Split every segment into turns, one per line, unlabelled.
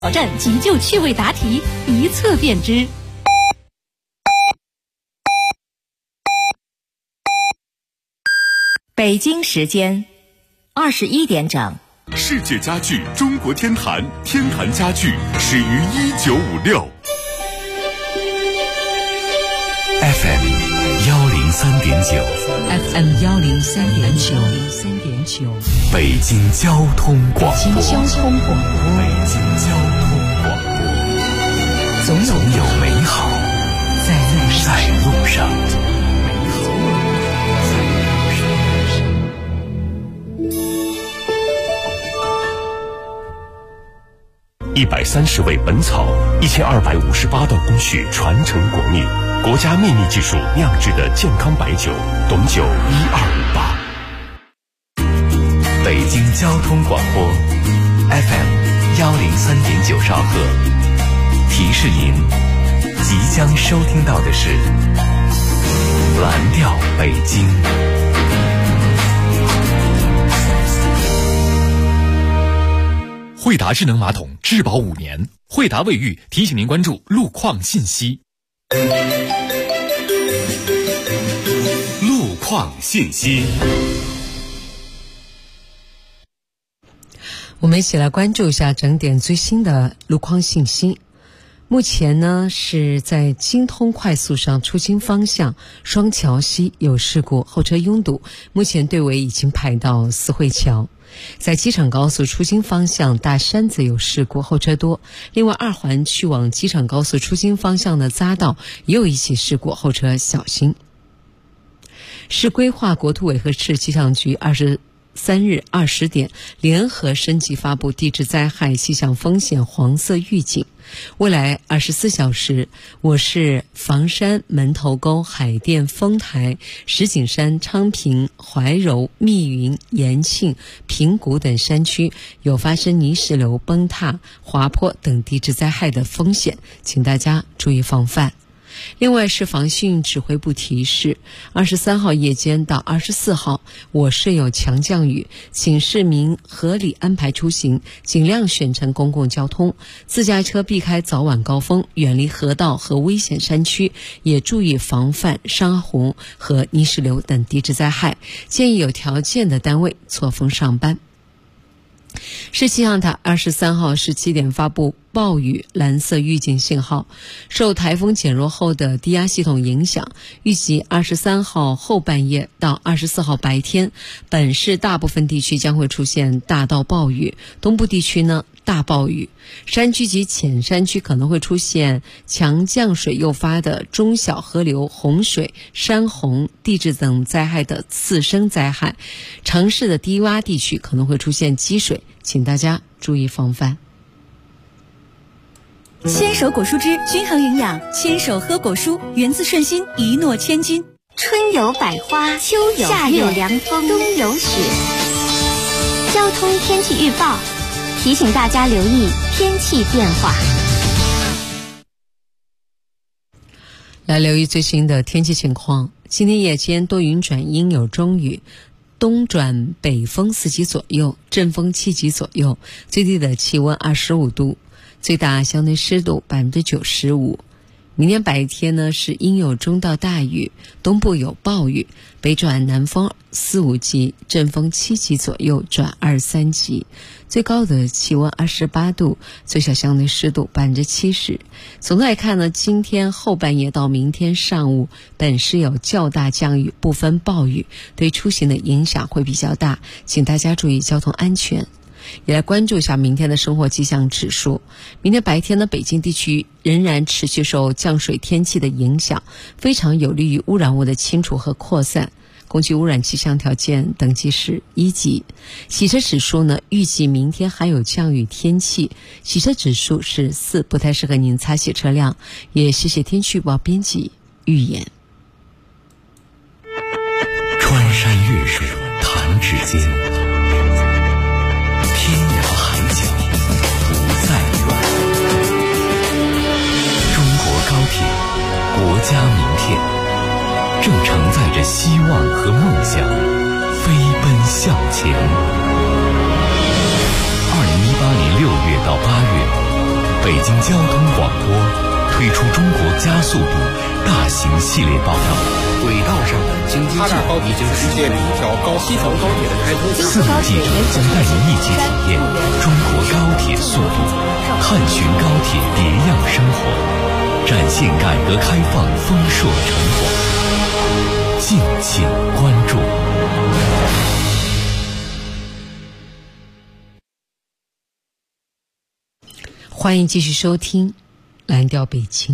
挑战急救趣味答题，一测便知。
北京时间21点整。
世界家具中国天坛，天坛家具始于1956。
FM 103.9
FM 103.9，
北京交通广播。
北京交通广播，
总有美好在路上。130味本草，1258道工序传承国秘，国家秘密技术酿制的健康白酒，董酒1258。北京交通广播 FM 103.9兆赫，提示您即将收听到的是蓝调北京。
惠达智能马桶质保5年，惠达卫浴提醒您关注路况信息。
路况信息，
我们一起来关注一下整点最新的路况信息。目前呢是在京通快速上出京方向双桥西有事故，后车拥堵，目前队尾已经排到四惠桥。在机场高速出京方向大山子有事故，后车多。另外2环去往机场高速出京方向的匝道也有一起事故，后车小心。市规划国土委和市气象局23日20点联合升级发布地质灾害气象风险黄色预警。未来24小时，我市房山、门头沟、海淀、丰台、石景山、昌平、怀柔、密云、延庆、平谷等山区有发生泥石流、崩塌、滑坡等地质灾害的风险，请大家注意防范。另外，市防汛指挥部提示，23号夜间到24号，我市有强降雨，请市民合理安排出行，尽量选乘公共交通，自驾车避开早晚高峰，远离河道和危险山区，也注意防范山洪和泥石流等地质灾害。建议有条件的单位错峰上班。市气象台23号17点发布暴雨蓝色预警信号，受台风减弱后的低压系统影响，预计23号后半夜到24号白天，本市大部分地区将会出现大到暴雨，东部地区呢大暴雨，山区及浅山区可能会出现强降水诱发的中小河流洪水、山洪、地质等灾害的次生灾害，城市的低洼地区可能会出现积水，请大家注意防范。
牵手果蔬汁均衡营养，牵手喝果蔬，源自顺心，一诺千金。
春有百花，秋有夏有凉风，冬有雪。交通天气预报提醒大家留意天气变化。
来留意最新的天气情况。今天夜间多云转阴有中雨，东转北风4级左右，阵风7级左右，最低的气温25度，最大相对湿度95%。明天白天呢是阴有中到大雨，东部有暴雨，北转南风4、5级，阵风7级左右转2、3级，最高的气温28度，最小相对湿度70%。总的来看呢，今天后半夜到明天上午，本市有较大降雨，部分暴雨，对出行的影响会比较大，请大家注意交通安全。也来关注一下明天的生活气象指数。明天白天呢，北京地区仍然持续受降水天气的影响，非常有利于污染物的清除和扩散。空气污染气象条件等级是1级。洗车指数呢，预计明天还有降雨天气，洗车指数是4，不太适合您擦洗车辆。也谢谢天气预报编辑预言。
穿山越水弹指间，天涯海角不再远。中国高铁，国家名片，正承载着希望和梦想，飞奔向前。2018年6月到8月， 北京交通广播推出中国加速度大型系列报道。
轨道上的京津冀已经实现了一条西条高铁的开通。
4路记者将带您一起体验中国高铁速度，探寻高铁别样生活，展现改革开放丰硕成果。敬请关注。
欢迎继续收听蓝调北京。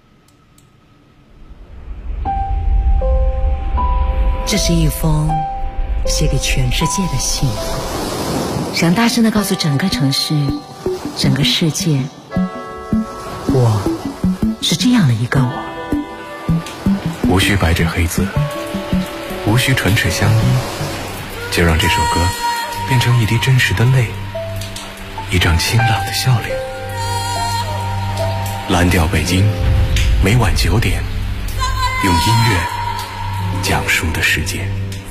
这是一封写给全世界的信，想大声地告诉整个城市、整个世界，我是这样的一个我。
无需白纸黑字，无需唇齿相依，就让这首歌变成一滴真实的泪，一张清朗的笑脸。蓝调北京，每晚9点，用音乐讲述的世界。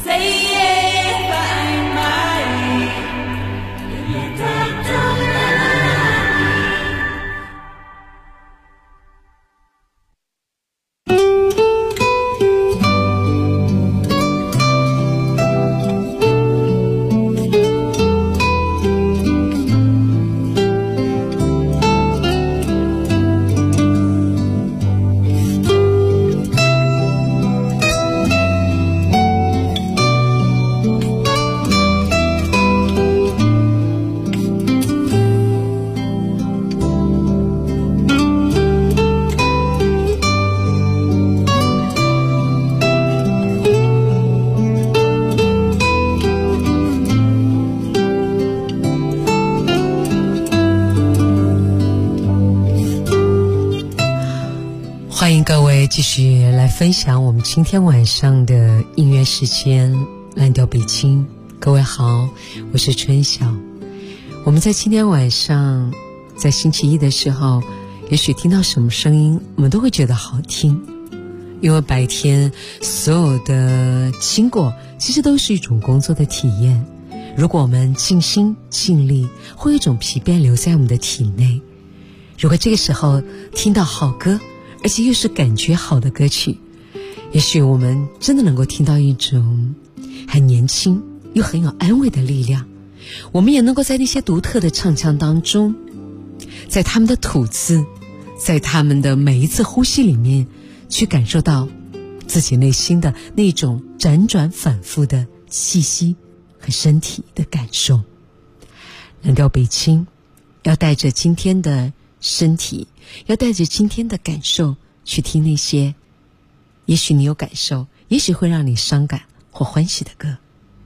欢迎各位继续来分享我们今天晚上的音乐时间，蓝调北京。各位好，我是春晓。我们在今天晚上，在星期一的时候，也许听到什么声音，我们都会觉得好听，因为白天所有的经过，其实都是一种工作的体验。如果我们尽心尽力，会有一种疲惫留在我们的体内。如果这个时候听到好歌，而且又是感觉好的歌曲，也许我们真的能够听到一种很年轻又很有安慰的力量。我们也能够在那些独特的唱腔当中，在他们的吐字，在他们的每一次呼吸里面，去感受到自己内心的那种辗转反复的气息和身体的感受。蓝调北京要带着今天的身体，要带着今天的感受去听那些也许你有感受，也许会让你伤感或欢喜的歌。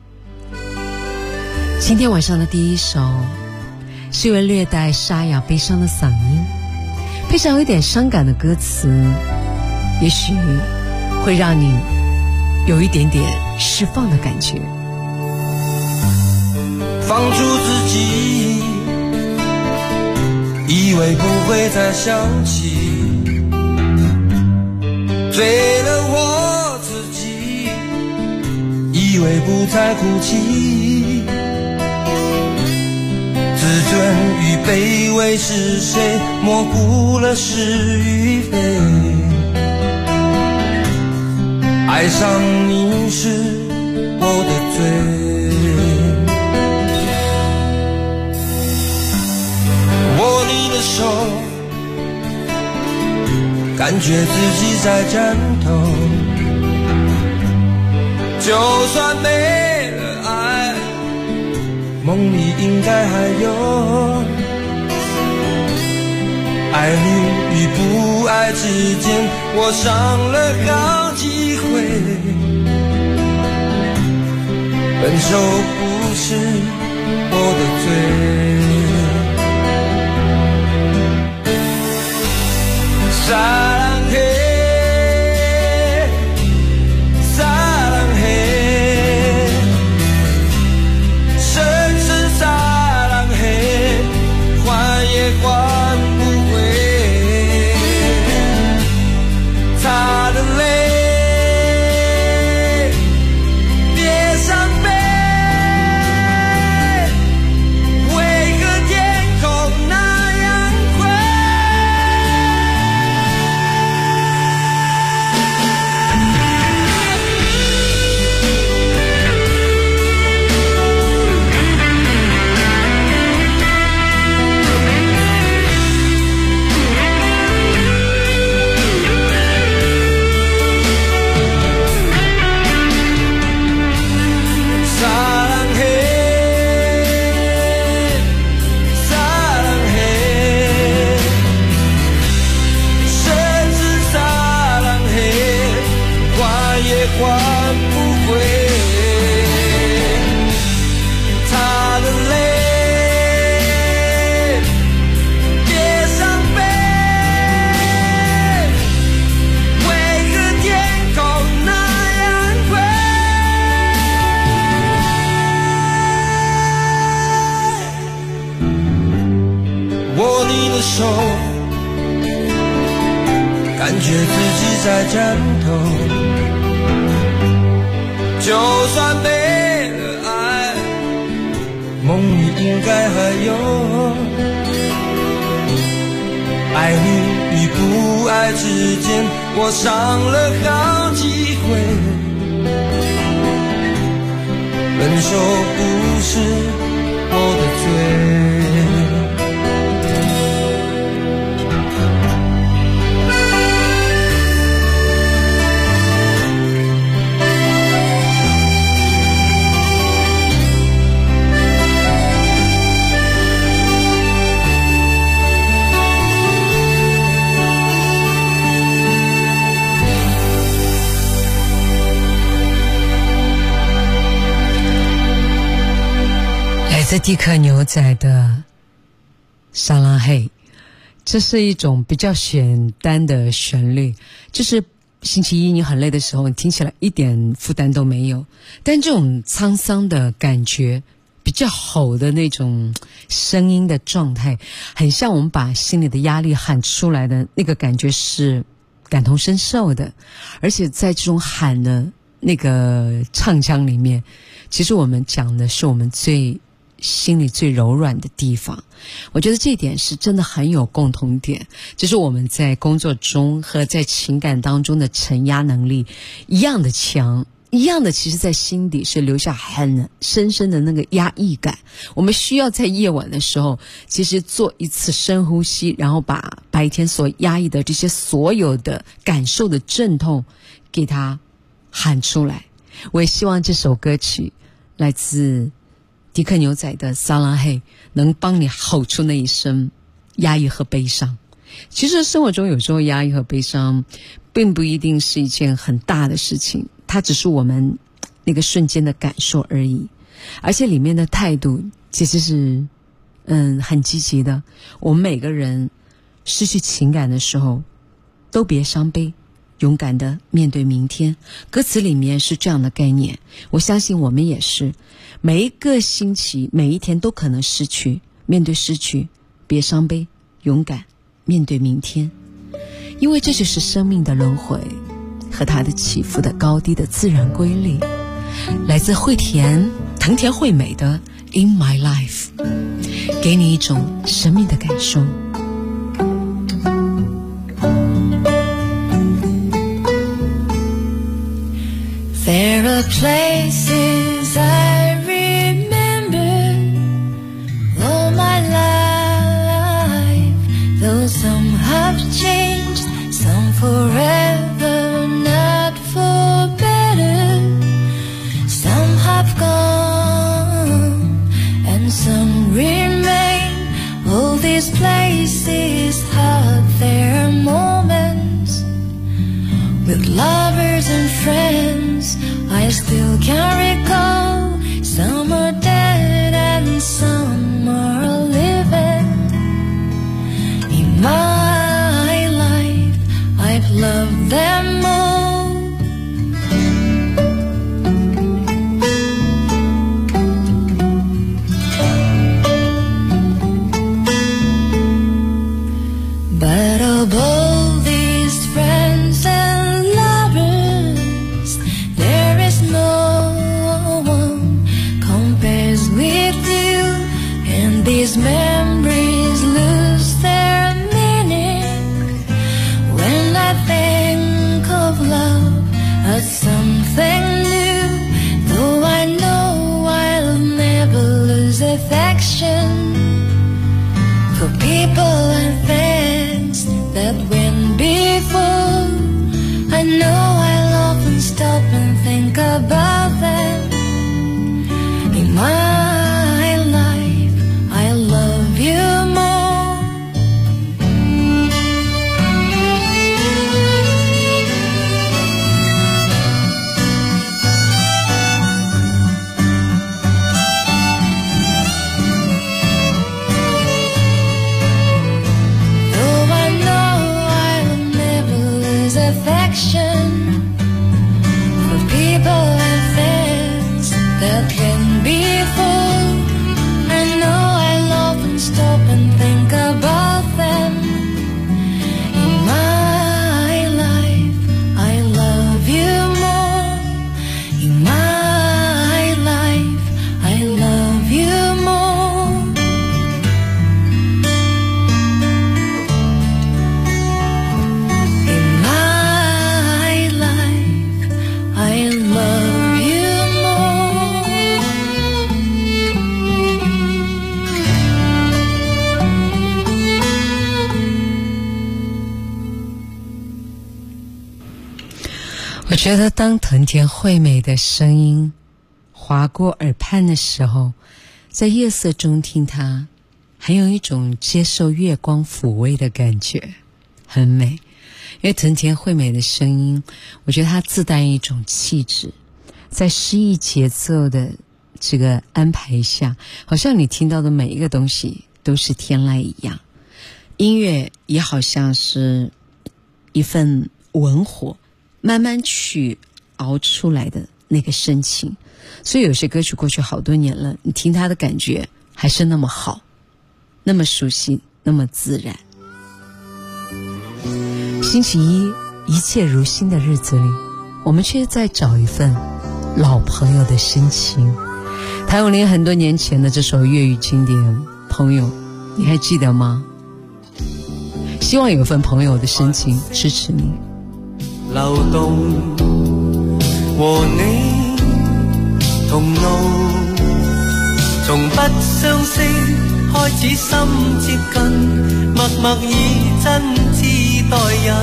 今天晚上的第一首是一位略带沙哑悲伤的嗓音，配上有一点伤感的歌词，也许会让你有一点点释放的感觉。
放逐自己，以为不会再想起，醉了我自己，以为不再哭泣，自尊与卑微是谁模糊了是与非，爱上你是我的罪，握你的手，感觉自己在战斗，就算没了爱，梦里应该还有，爱你与不爱之间，我伤了好几回，分手不是我的罪。撒浪嘿，撒浪嘿，生是撒浪嘿，还也还不回。擦的泪，别伤悲，为何感觉自己在战斗。就算没了爱，梦里应该还有爱你与不爱之间，我伤了好几回。分手不是我的罪。
这迪克牛仔的撒拉嘿，这是一种比较简单的旋律，就是星期一你很累的时候，你听起来一点负担都没有，但这种沧桑的感觉，比较吼的那种声音的状态，很像我们把心里的压力喊出来的那个感觉，是感同身受的。而且在这种喊的那个唱腔里面，其实我们讲的是我们心里最柔软的地方。我觉得这一点是真的很有共同点，就是我们在工作中和在情感当中的承压能力一样的强，一样的其实在心底是留下很深深的那个压抑感。我们需要在夜晚的时候其实做一次深呼吸，然后把白天所压抑的这些所有的感受的阵痛给它喊出来。我也希望这首歌曲来自迪克牛仔的撒拉嘿能帮你吼出那一声压抑和悲伤。其实生活中有时候压抑和悲伤并不一定是一件很大的事情，它只是我们那个瞬间的感受而已，而且里面的态度其实是很积极的。我们每个人失去情感的时候都别伤悲，勇敢的面对明天。歌词里面是这样的概念，我相信我们也是，每一个星期每一天都可能失去，面对失去别伤悲，勇敢面对明天。因为这就是生命的轮回和它的起伏的高低的自然规律。来自藤田惠美的 In My Life， 给你一种生命的感受。
There are places I remember all my life, though some have changed, some forever, not for better. Some have gone and some remain. All these places had their moments with lovers and friends. I still can recall. Some are dead and some are living. In my life I've loved them all. But of all these friends and lovers, there is no one compares with you, and these memories lose their meaning when I think of love as something new. Though I know I'll never lose affection for people and things that went before. I know I'll often stop and think about them. In my life I love you more. Though I know I'll never lose affection for people and things that went before. I know I'll often stop and think about them.
觉得当藤田惠美的声音划过耳畔的时候，在夜色中听它，还有一种接受月光抚慰的感觉，很美。因为藤田惠美的声音，我觉得它自带一种气质，在诗意节奏的这个安排下，好像你听到的每一个东西都是天籁一样。音乐也好像是一份文火，慢慢去熬出来的那个深情。所以有些歌曲过去好多年了，你听它的感觉还是那么好，那么熟悉，那么自然。星期一，一切如新的日子里，我们却在找一份老朋友的深情。谭咏麟很多年前的这首粤语经典《朋友》，你还记得吗？希望有份朋友的深情支持你。
流動和你同路，從不相識開始心接近，默默以真摯待人。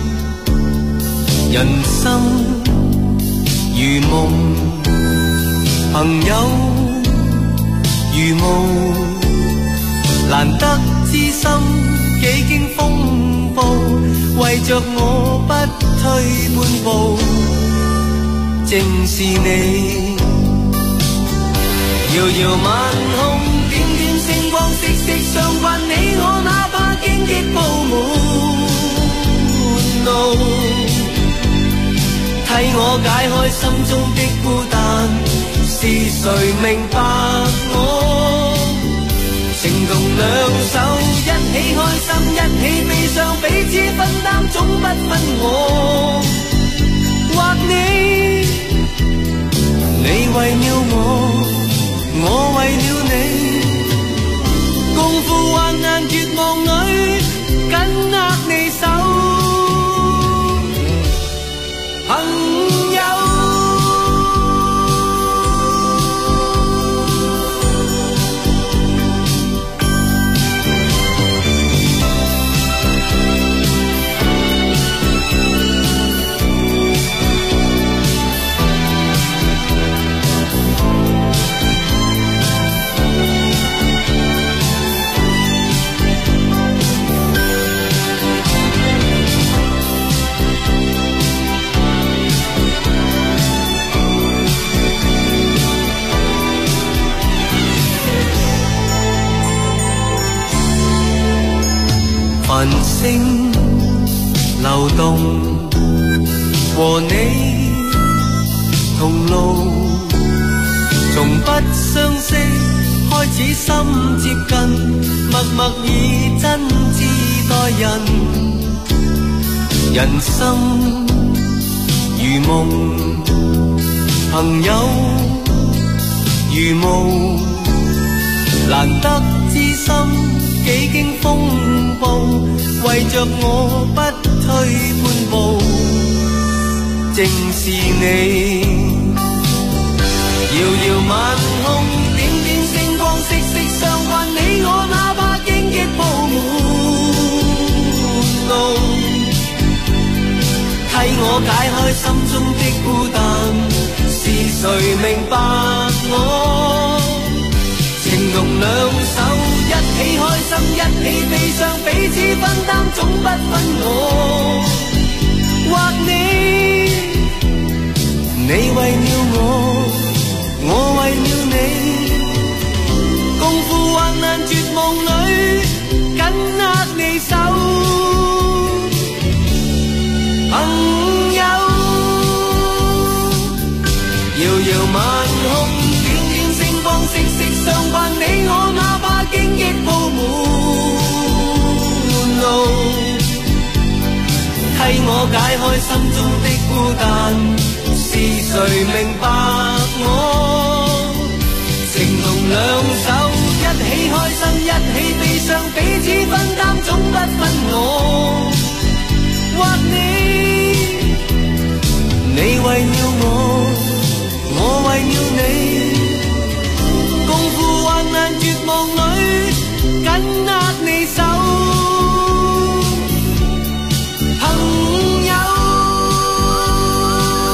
人生如夢，朋友如霧，難得知心幾經風暴，為着我不退半步，正是你。遙遙晚空，點點星光，息息相關，你我哪怕荊棘布滿路，替我解開心中的孤單，是誰明白我？情同兩手，一起開心，一起悲傷，彼此分擔，總不分我或你。你為了我為了你，共赴患難絕望裏，緊握你手，朋友。繁星流動和你同路，從不相識開始心接近，默默以真摯待人。人生如夢，朋友如霧，難得知心幾經風暴，為着我不退半步，正是你。遙遙晚空，點點星光，息息相關，你我哪怕荊棘布滿路，替我解開心中的孤單，是誰明白我？情同兩手，一起開心，一起悲傷，彼此分擔，總不分我或你。你為了我為了你，共赴患難絕望裏，緊握你手，朋友。遙遙晚空，點點星光，息息相關，你我哪怕荊棘布滿路，替我解開心中的孤單，是誰明白我？情同兩手，一起開心，一起悲傷，彼此分擔，總不分我或你。你為了我為了你，共赴患難絕望裏，緊握你手，朋友。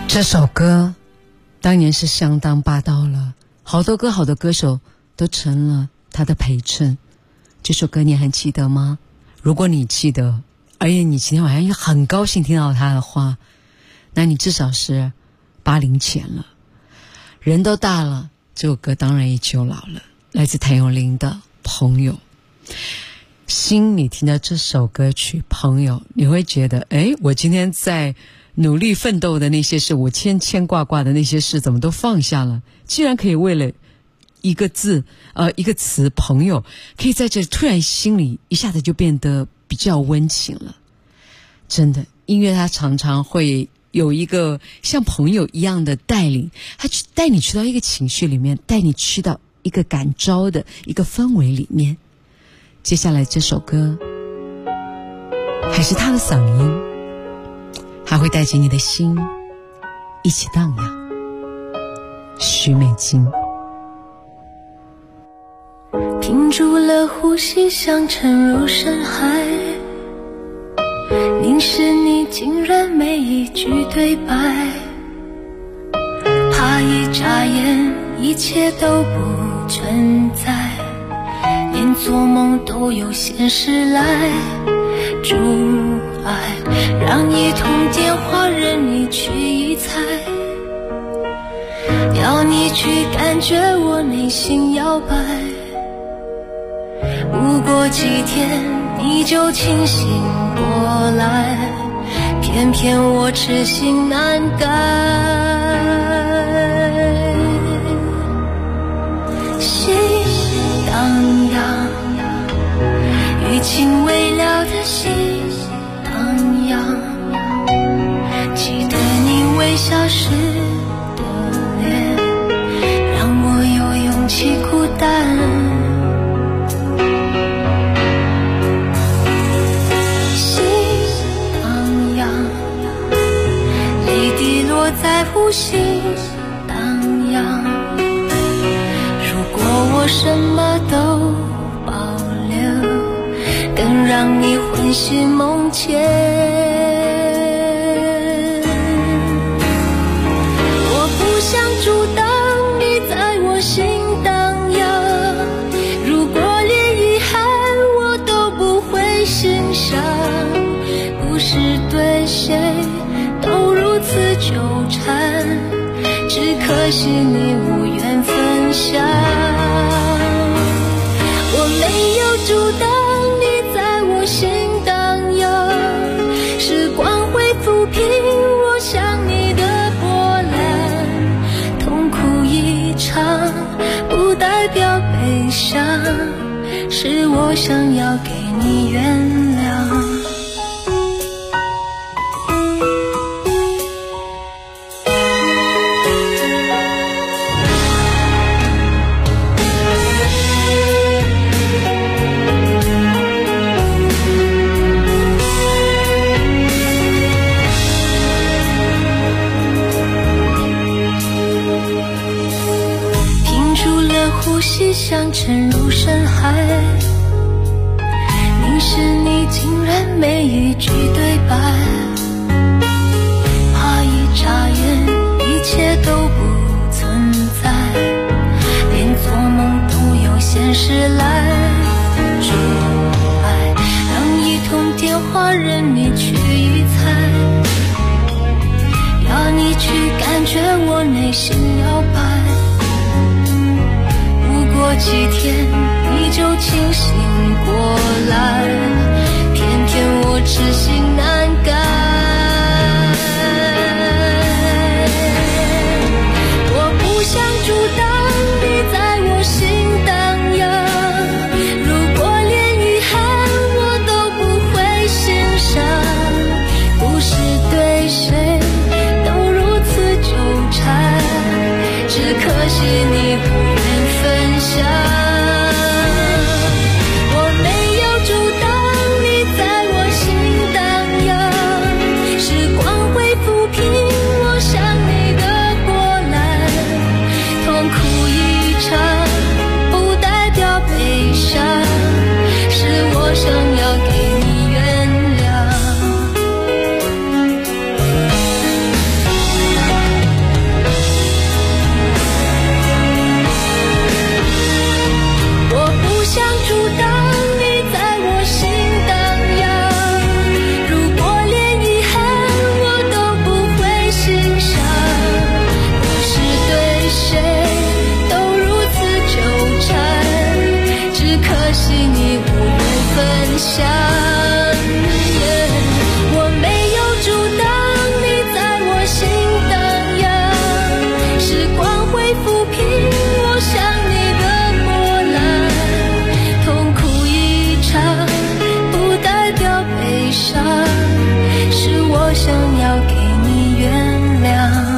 这首歌当年是相当霸道了，好多歌手都成了他的陪衬。这首歌你还记得吗？如果你记得，而且你今天晚上也很高兴听到他的话，那你至少是80前了。人都大了，这首歌当然也就老了。来自谭咏麟的《朋友》。心里听到这首歌曲《朋友》，你会觉得我今天在努力奋斗的那些事，我牵挂的那些事怎么都放下了，既然可以为了一个字一个词朋友，可以在这突然心里一下子就变得比较温情了。真的，音乐它常常会有一个像朋友一样的带领，它去带你去到一个情绪里面，带你去到一个感召的一个氛围里面。接下来这首歌还是他的嗓音，还会带着你的心一起荡漾。许美静。
屏住了呼吸，想沉入深海，凝视你竟然没一句对白，怕一眨眼一切都不存在，连做梦都有现实来阻碍，让一通电话任你去一猜，要你去感觉我内心摇摆，不过几天你就清醒过来，偏偏我痴心难改，心荡漾，余情未了的心荡漾，记得你微笑时的脸，让我有勇气孤单，心荡漾，泪滴落在呼吸荡漾，如果我什么都保留，更让你魂系梦牵，我不想阻挡你在我心荡漾，如果连遗憾我都不会欣赏，不是对谁都如此纠缠，只可惜你无缘分享，我没有阻挡你在我心荡漾，时光会抚平我想你的波澜，痛苦一场不代表悲伤，是我想要给你原谅。想沉入深海，凝视你竟然没一句对白，怕一眨眼一切都不存在，连做梦都有现实来阻碍，让一通电话任你去一猜，要你去感觉我内心摇摆，过几天你就清醒过来，偏偏我痴心难改，我不想阻挡你在我心荡漾，如果连遗憾我都不会欣赏，不是对谁都如此纠缠，只可惜你不愿分享， 想。我没有阻挡你在我心荡漾，时光会抚平我想你的波澜，痛苦一场不代表悲伤，是我想要给你原谅。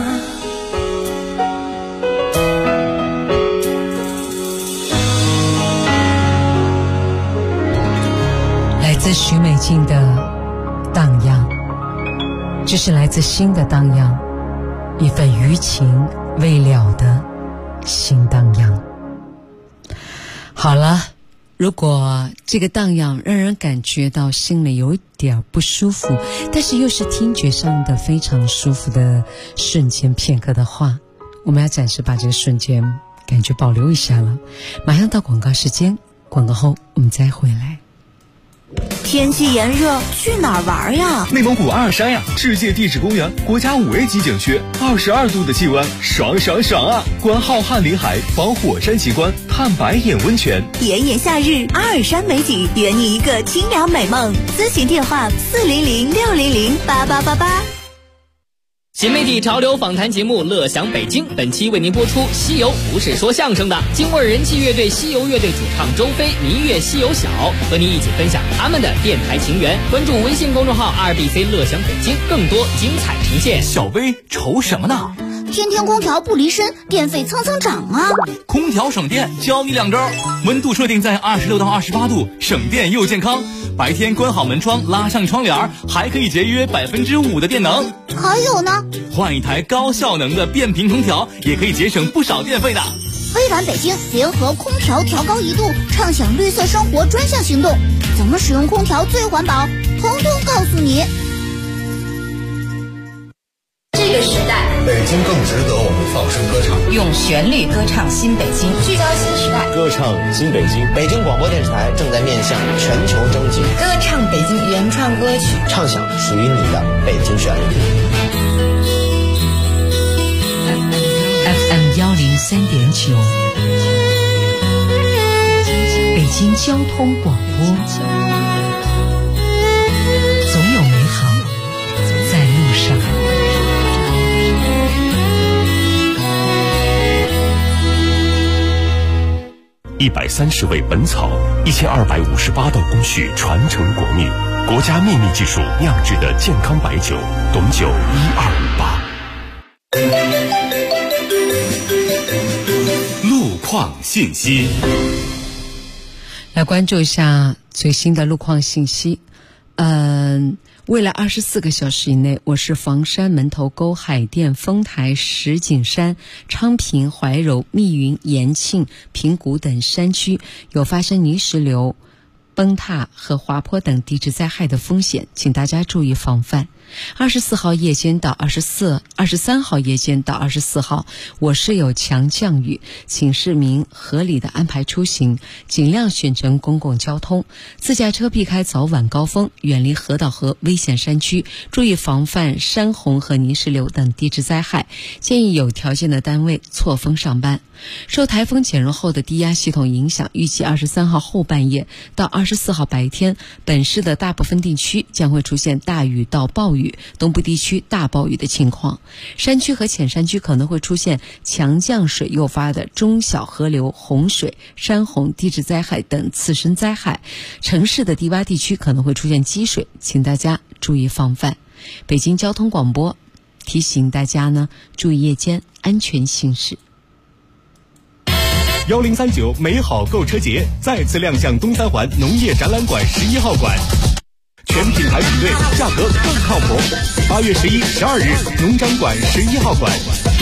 来自许美静的荡漾，这是来自心的荡漾，一份余情未了的心荡漾。好了，如果这个荡漾让人感觉到心里有点不舒服，但是又是听觉上的非常舒服的瞬间片刻的话，我们要暂时把这个瞬间感觉保留一下了。马上到广告时间，广告后我们再回来。
天气炎热，去哪儿玩呀？
内蒙古阿尔山呀，世界地质公园，国家5A 级景区，22度的气温，爽爽爽啊！观浩瀚林海，访火山奇观，探白眼温泉。
炎炎夏日，阿尔山美景，圆你一个清凉美梦。咨询电话400-600-8888。
新媒体潮流访谈节目《乐享北京》，本期为您播出西游不是说相声的，京味人气乐队西游乐队主唱周飞、民乐西游小和您一起分享他们的电台情缘。关注微信公众号2BC 乐享北京，更多精彩呈现。
小飞愁什么呢？
天天空调不离身，电费蹭蹭涨啊！
空调省电，教你2招：温度设定在26到28度，省电又健康。白天关好门窗，拉上窗帘，还可以节约5%的电能。
还有呢，
换一台高效能的变频空调，也可以节省不少电费的。
微软北京联合空调调高1度，畅享绿色生活专项行动，怎么使用空调最环保，统统告诉你。
这个时代，
北京更值得我们放声歌唱，
用旋律歌唱新北京，
聚焦新时代，
歌唱新北京。北京广播电视台正在面向全球征集，
歌唱北京原创歌曲，
唱响属于你的北京旋律。
FM 103.9，北京交通广播，总有美好在路上。
130味本草，1258道工序传承国秘，国家秘密技术酿制的健康白酒，董酒1258。路况信息，
来关注一下最新的路况信息。未来24个小时以内，我市房山、门头沟、海淀、丰台、石景山、昌平、怀柔、密云、延庆、平谷等山区有发生泥石流、崩塌和滑坡等地质灾害的风险，请大家注意防范。24号夜间到23号夜间到24号，我市有强降雨，请市民合理的安排出行，尽量选乘公共交通，自驾车避开早晚高峰，远离河道和危险山区，注意防范山洪和泥石流等地质灾害。建议有条件的单位错峰上班。受台风减弱后的低压系统影响，预计23号后半夜到24号白天，本市的大部分地区将会出现大雨到暴雨，东部地区大暴雨的情况。山区和浅山区可能会出现强降水诱发的中小河流洪水、山洪、地质灾害等次生灾害。城市的低洼地区可能会出现积水，请大家注意防范。北京交通广播提醒大家呢，注意夜间安全行驶。
1039美好购车节再次亮相东三环农业展览馆11号馆，全品牌比对，价格更靠谱。8月11、12日，农展馆11号馆。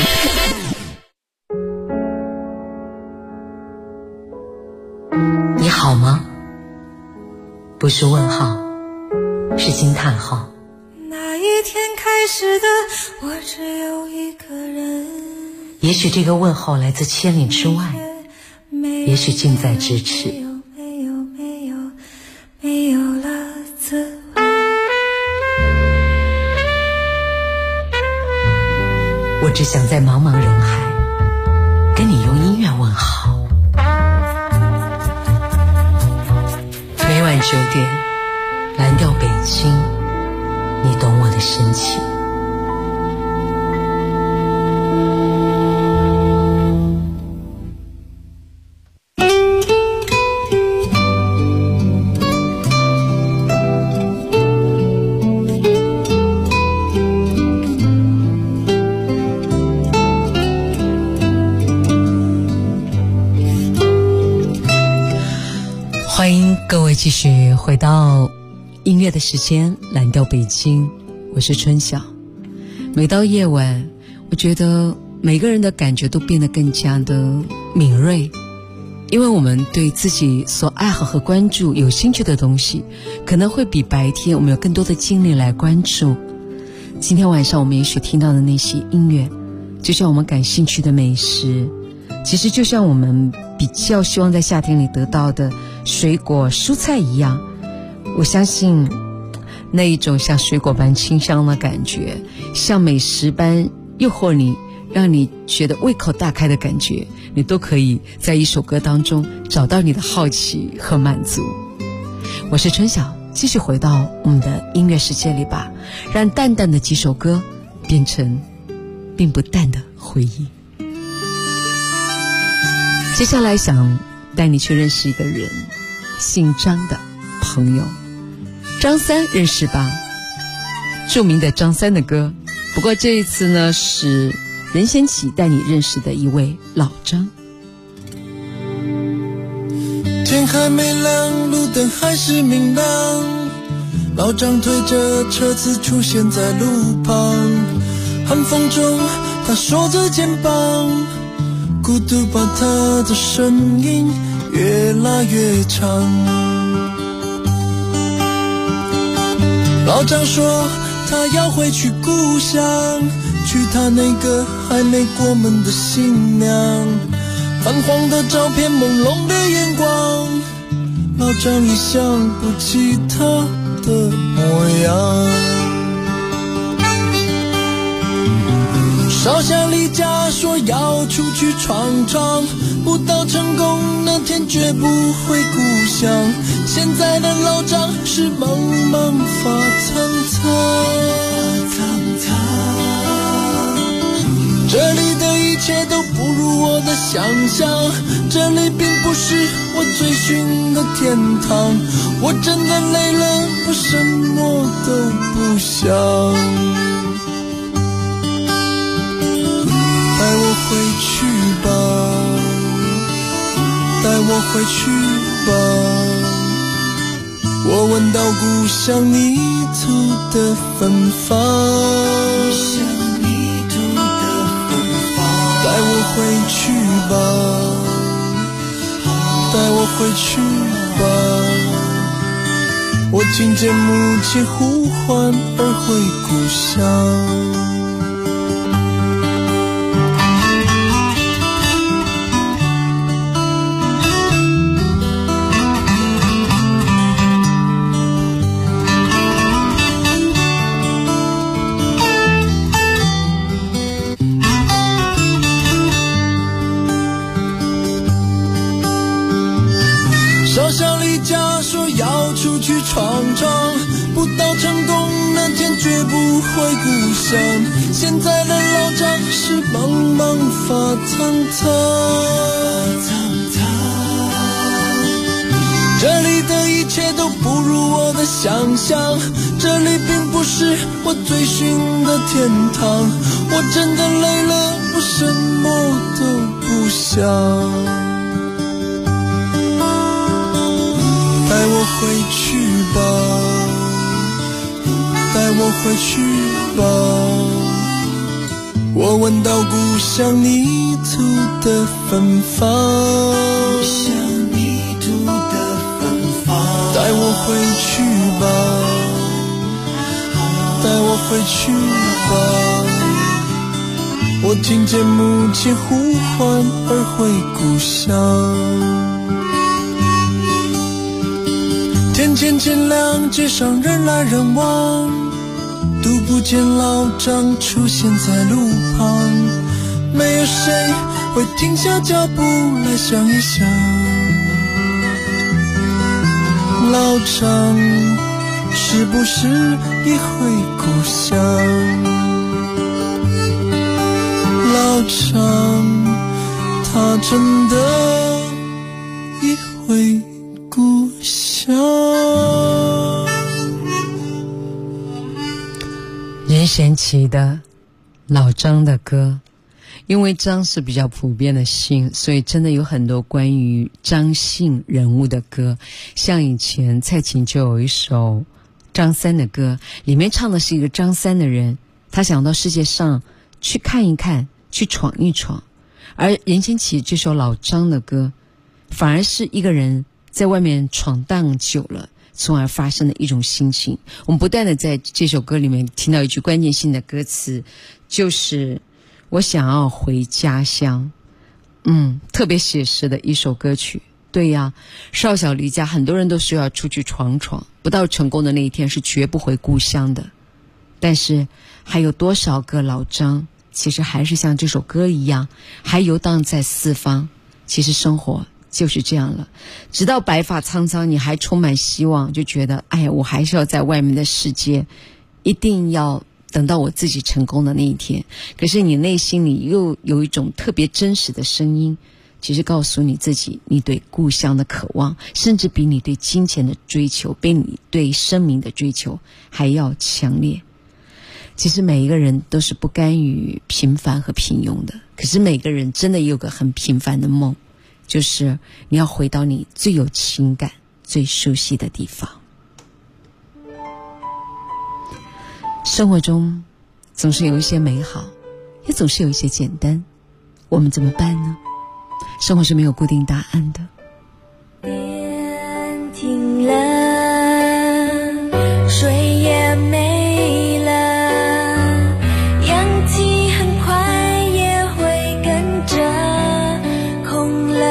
你好吗？不是问号，是惊叹号。
那一天开始的，我只有一个人。
也许这个问候来自千里之外，也许近在咫尺。
没有了滋味。
我只想在茫茫人海跟你用音乐问好。
每晚9点，
蓝调北京，你懂我的深情。
欢迎各位继续回到音乐的时间，蓝调北京，我是春晓。每到夜晚，我觉得每个人的感觉都变得更加的敏锐，因为我们对自己所爱好和关注有兴趣的东西，可能会比白天我们有更多的精力来关注。今天晚上我们也许听到的那些音乐，就像我们感兴趣的美食，其实就像我们比较希望在夏天里得到的水果蔬菜一样，我相信那一种像水果般清香的感觉，像美食般诱惑你，让你觉得胃口大开的感觉，你都可以在一首歌当中找到你的好奇和满足。我是春晓，继续回到我们的音乐世界里吧，让淡淡的几首歌变成并不淡的回忆。接下来想带你去认识一个人，姓张的朋友，张三认识吧？著名的张三的歌。不过这一次呢，是任贤齐带你认识的一位老张。
天还没亮，路灯还是明亮，老张推着车子出现在路旁，寒风中他缩着肩膀，孤独把他的声音越拉越长。老张说他要回去故乡，娶她那个还没过门的新娘。泛黄的照片，朦胧的眼光，老张已想不起她的模样。少小离家说要出去闯闯，不到成功那天绝不回故乡。现在的老张是茫茫发苍苍，这里的一切都不如我的想象，这里并不是我追寻的天堂。我真的累了，我什么都不想。带我回去吧，带我回去吧，我闻到故乡泥土的芬芳，带我回去吧，带我回去吧，我听见母亲呼唤而回故乡。少小离家说要出去闯闯，不到成功那天绝不回故乡。现在的老张是茫茫发苍苍，这里的一切都不如我的想象，这里并不是我追寻的天堂。我真的累了，我什么都不想。带我回去吧，带我回去吧，我闻到故乡泥土的芬芳，带我回去吧，带我回去吧，我听见母亲呼唤而回故乡。天渐渐亮，街上人来人往，都不见老张出现在路旁，没有谁会停下脚步来想一想，老张是不是已回故乡？老张，他真的已回故乡。
任贤齐的老张的歌，因为张是比较普遍的姓，所以真的有很多关于张姓人物的歌。像以前蔡琴就有一首张三的歌，里面唱的是一个张三的人，他想到世界上去看一看，去闯一闯。而任贤齐这首老张的歌，反而是一个人在外面闯荡久了，从而发生的一种心情。我们不断的在这首歌里面听到一句关键性的歌词，就是我想要回家乡。特别写实的一首歌曲。对呀，少小离家，很多人都需要出去闯闯，不到成功的那一天是绝不回故乡的。但是还有多少个老张，其实还是像这首歌一样，还游荡在四方。其实生活就是这样了，直到白发苍苍，你还充满希望，就觉得哎呀，我还是要在外面的世界，一定要等到我自己成功的那一天。可是你内心里又有一种特别真实的声音，其实告诉你自己，你对故乡的渴望，甚至比你对金钱的追求，比你对生命的追求还要强烈。其实每一个人都是不甘于平凡和平庸的，可是每个人真的有个很平凡的梦，就是你要回到你最有情感、最熟悉的地方。生活中总是有一些美好，也总是有一些简单，我们怎么办呢？生活是没有固定答案的。
天停了，水也没了，氧气很快也会跟着空了。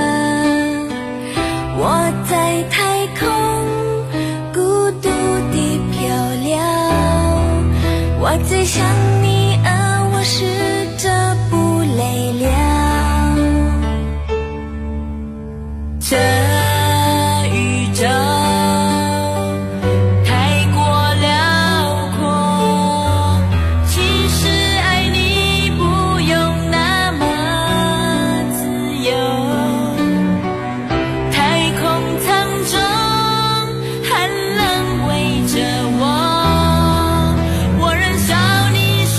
我在太空孤独地漂流，我最想你，而我试着不累了。这宇宙太过辽阔，其实爱你不用那么自由。太空舱中寒冷围着我，我燃烧你手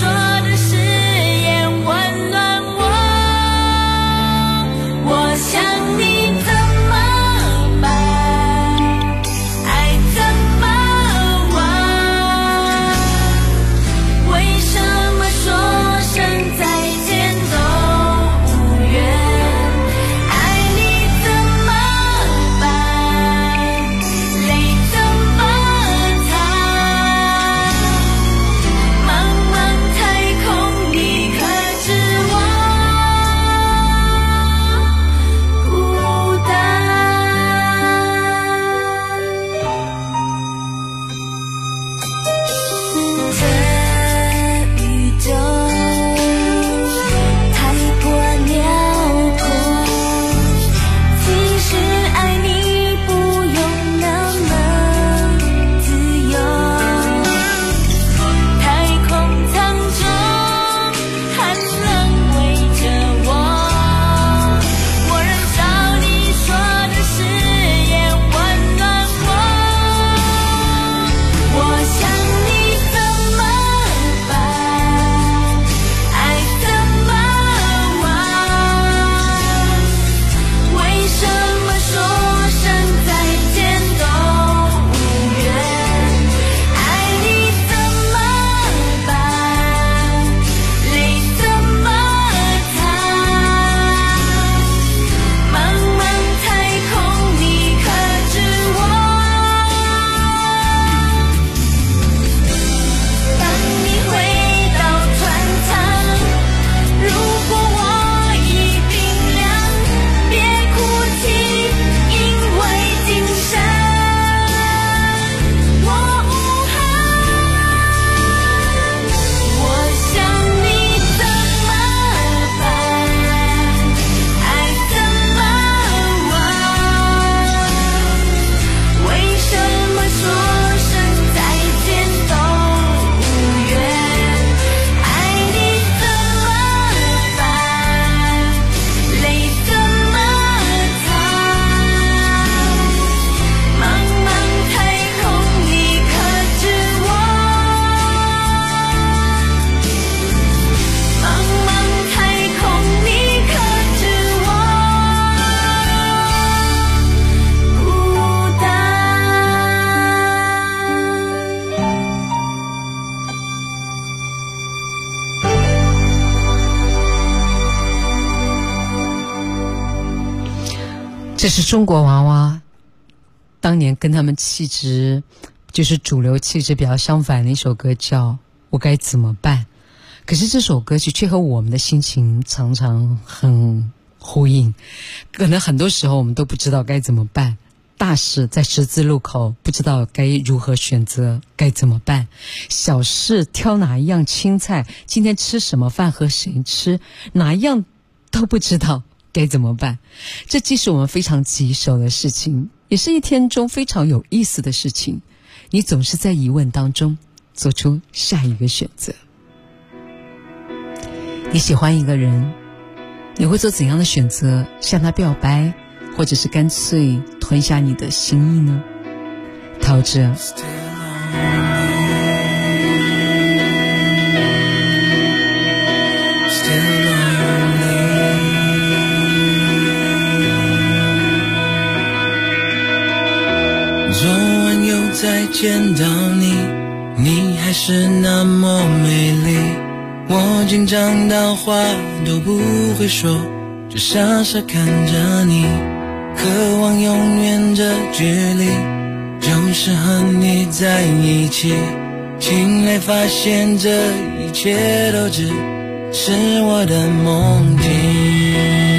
是中国娃娃当年跟他们气质就是主流气质比较相反的一首歌叫《我该怎么办》，可是这首歌曲却和我们的心情常常很呼应，可能很多时候我们都不知道该怎么办，大事在十字路口不知道该如何选择，该怎么办？小事挑哪一样青菜，今天吃什么饭和谁吃，哪一样都不知道该怎么办？这既是我们非常棘手的事情，也是一天中非常有意思的事情。你总是在疑问当中做出下一个选择。你喜欢一个人，你会做怎样的选择？向他表白，或者是干脆吞下你的心意呢？陶喆。
昨晚又再见到你，你还是那么美丽，我紧张到话都不会说，只傻傻看着你，渴望永远的距离，就是和你在一起。醒来发现这一切都只是我的梦境。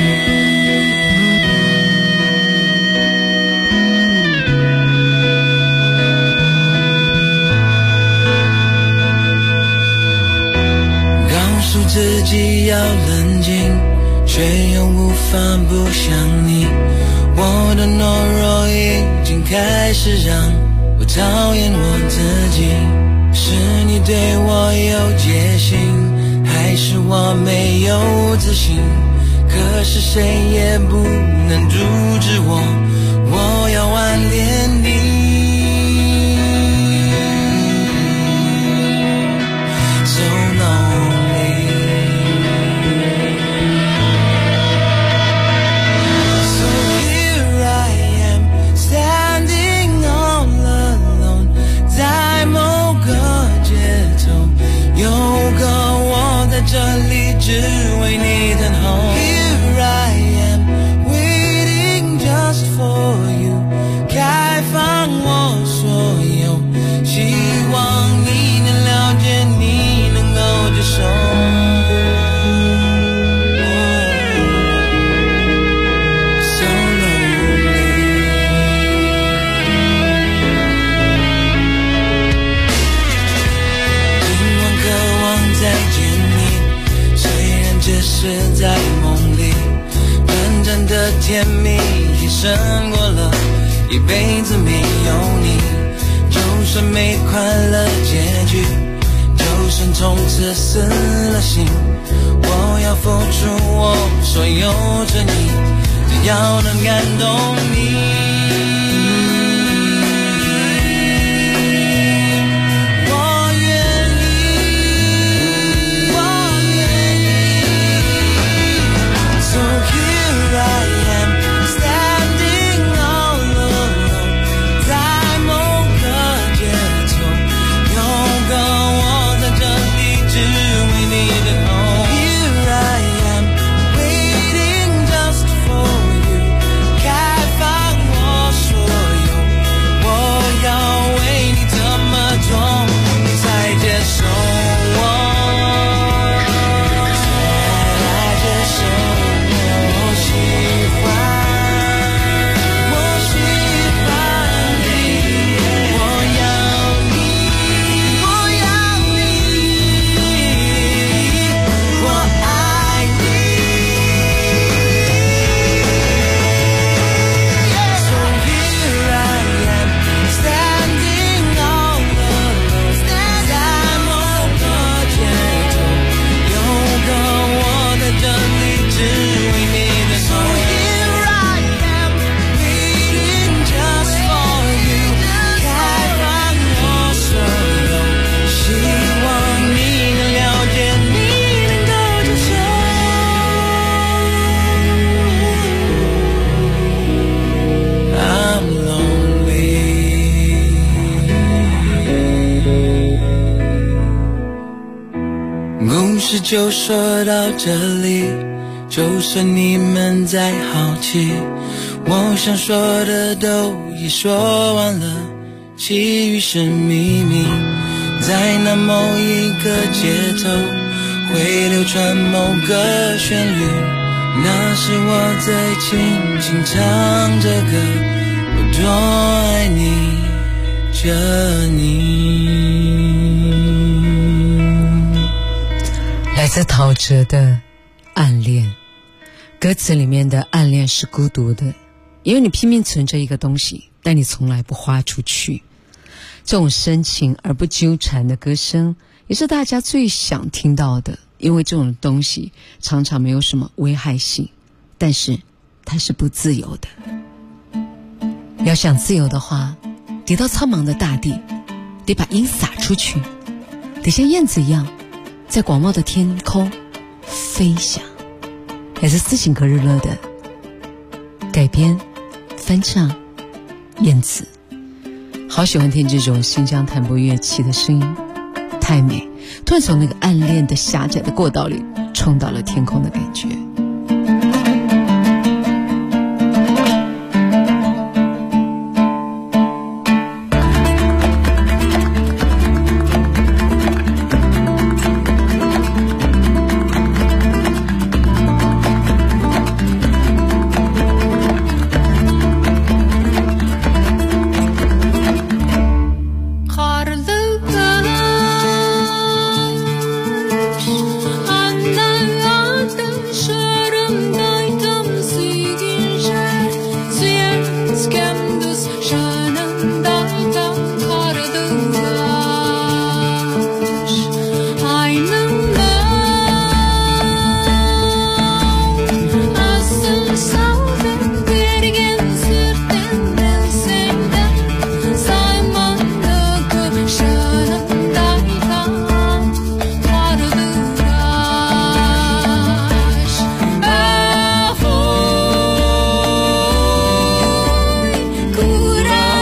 自己要冷静，却又无法不想你，我的懦弱已经开始让我讨厌我自己。是你对我有戒心，还是我没有自信？可是谁也不能阻止我，我要挽联你。这里只为你等候 Here I am waiting just for you， 开放我所有，希望你能了解，你能够接受。So lonely， 今晚渴望再见，只是在梦里，短暂的甜蜜也胜过了一辈子没有你。就算没快乐结局，就算从此死了心，我要付出我所有真意，只要能感动你。就说到这里，就算你们再好奇， 我想说的都已说完了，其余是秘密。在那某一个街头会流传某个旋律，那是我在轻轻唱着歌，我多爱你着你。
来自陶喆的暗恋，歌词里面的暗恋是孤独的，因为你拼命存着一个东西，但你从来不花出去。这种深情而不纠缠的歌声也是大家最想听到的，因为这种东西常常没有什么危害性，但是它是不自由的。要想自由的话，得到苍茫的大地，得把音撒出去，得像燕子一样在广袤的天空飞翔。来自斯琴格日乐的改编翻唱燕子，好喜欢听这种新疆弹拨乐器的声音，太美，突然从那个暗恋的狭窄的过道里冲到了天空的感觉。
Kura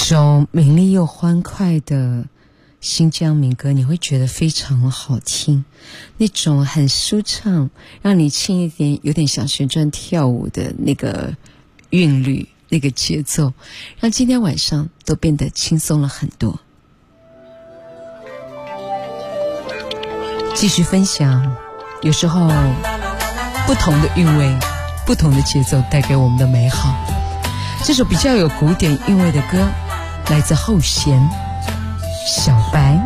首美丽又欢快的新疆民歌，你会觉得非常好听，那种很舒畅，让你轻一点，有点想旋转跳舞的那个韵律，那个节奏，让今天晚上都变得轻松了很多。继续分享，有时候不同的韵味，不同的节奏带给我们的美好。这首比较有古典韵味的歌来自后弦，小白。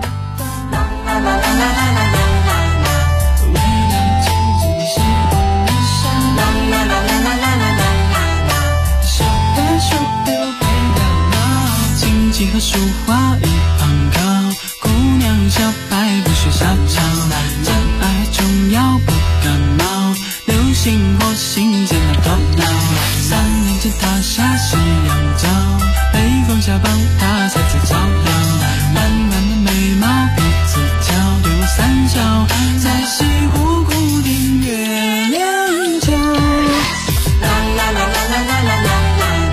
荆棘和树花一旁高，姑娘小白不学小抄，真爱重要不感冒，流星火星见了头脑。3年前他下西洋照，背光下帮他采采草药，弯弯的眉毛鼻子角，丢三角在西湖固定月亮桥。啦啦啦啦啦啦啦啦。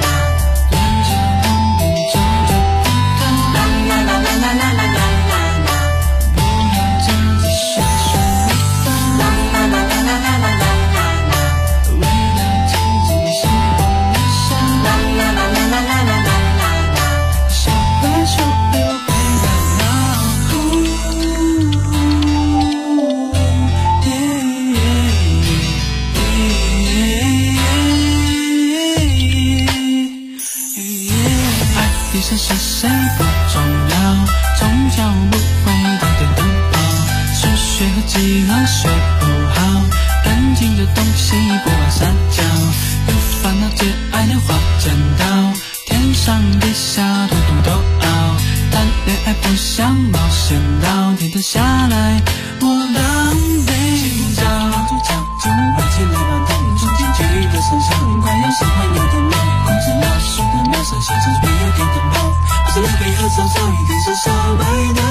是谁不重要，终究不会当电灯泡。数学和几何学不好，感情这东西不好撒娇。有烦恼最爱的画剪刀，天上地下统统都熬。谈恋爱不像冒险岛，天塌下来我当背角。主角就爱情里面的冲进去的身上，快要喜欢有点美，控制老鼠的秒杀现场会有点点美。是那杯喝早早一定是小白的。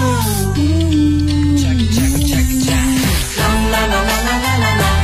啦啦啦啦啦啦啦啦。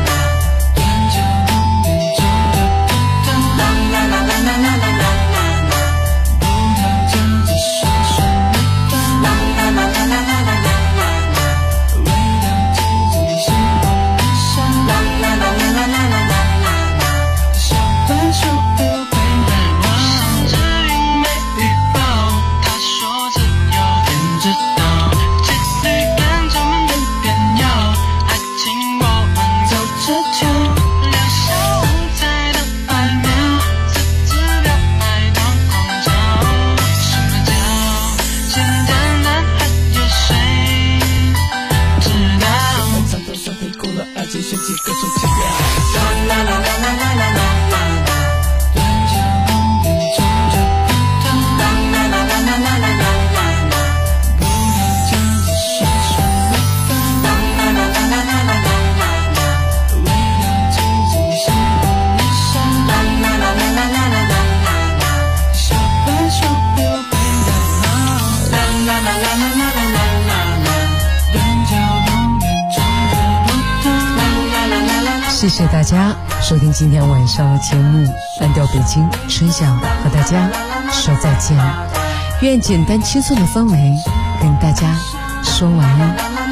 谢谢大家收听今天晚上的节目，蓝调北京，春晓和大家说再见。愿简单轻松的氛围跟大家说晚安。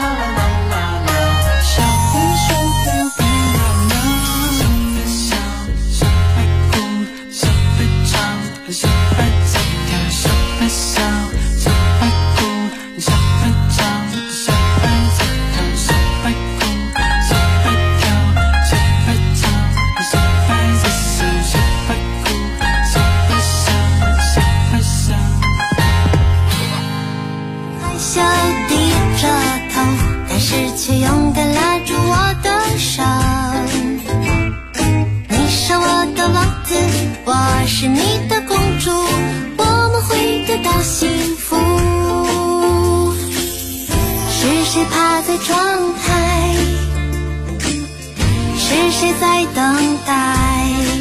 是你的公主，我们会得到幸福。是谁趴在窗台？是谁在等待？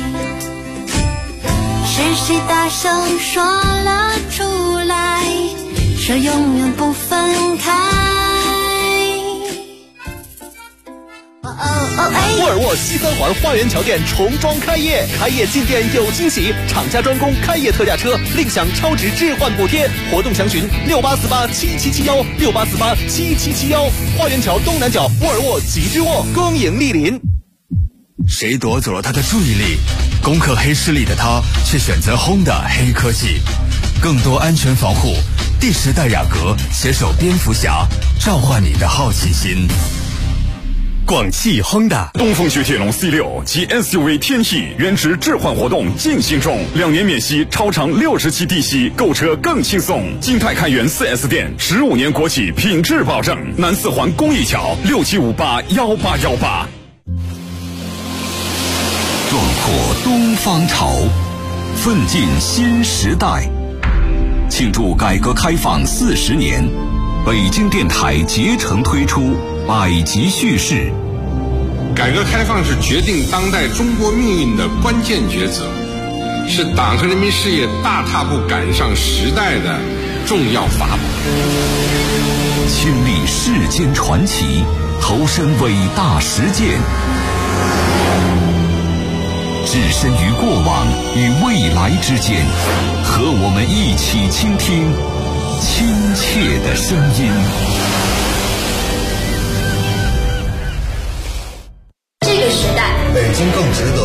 是谁大声说了出来，说永远不分开。
沃尔沃西三环花园桥店重装开业，开业进店有惊喜，厂家专供开业特价车，另享超值置换补贴。活动详询68487771，68487771。花园桥东南角沃尔沃吉之沃，恭迎莅临。
谁夺走了他的注意力？攻克黑势力的他却选择 Honda 黑科技，更多安全防护。第10代雅阁携手蝙蝠侠，召唤你的好奇心。
广汽 Honda
东风雪铁龙 C6 及 SUV 天翼原值置换活动进行中，2年免息，超长60期低息，购车更轻松。金泰开元 4S 店，15年国企品质保证。南4环公益桥67581818。
壮阔东方潮，奋进新时代。庆祝改革开放40年，北京电台竭诚推出百集叙事。
改革开放是决定当代中国命运的关键抉择，是党和人民事业大踏步赶上时代的重要法宝。
亲历世间传奇，投身伟大实践，置身于过往与未来之间，和我们一起倾听亲切的声音。
这个时代，
北京更值得